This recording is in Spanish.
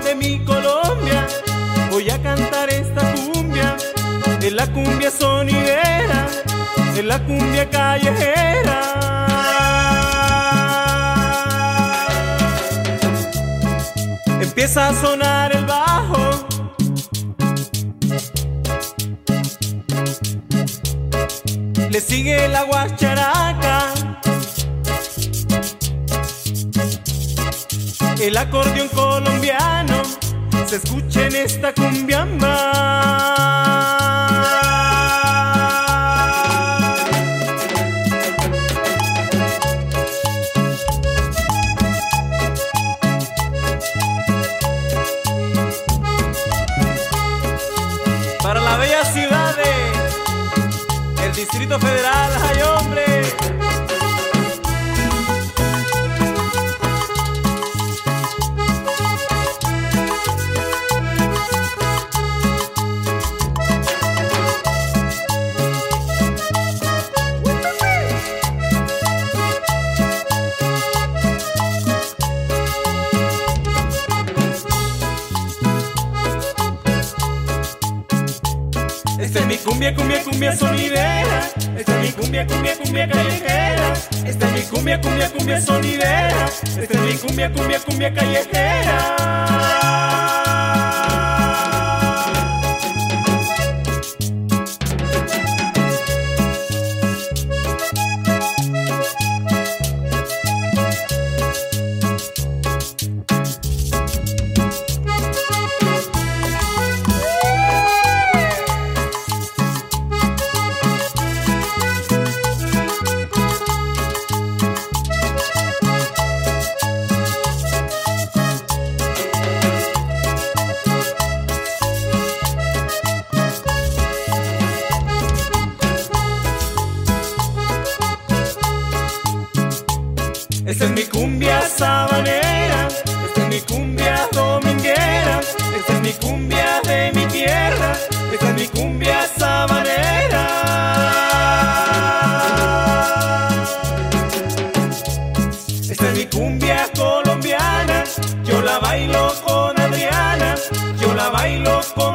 de mi Colombia, voy a cantar esta cumbia. Es la cumbia sonidera, es la cumbia callejera. Empieza a sonar el bajo, le sigue la guacharaca, el acordeón colombiano se escucha en esta cumbiamba. Para la bella ciudad del Distrito Federal, ¡ay, hombre! Esta es mi cumbia, cumbia, cumbia sonidera. Esta es mi cumbia, cumbia, cumbia callejera. Esta es mi cumbia, cumbia, cumbia sonidera. Esta es mi cumbia, cumbia, cumbia callejera. Esta es mi cumbia sabanera, esta es mi cumbia dominguera, esta es mi cumbia de mi tierra, esta es mi cumbia sabanera. Esta es mi cumbia colombiana, yo la bailo con Adriana, yo la bailo con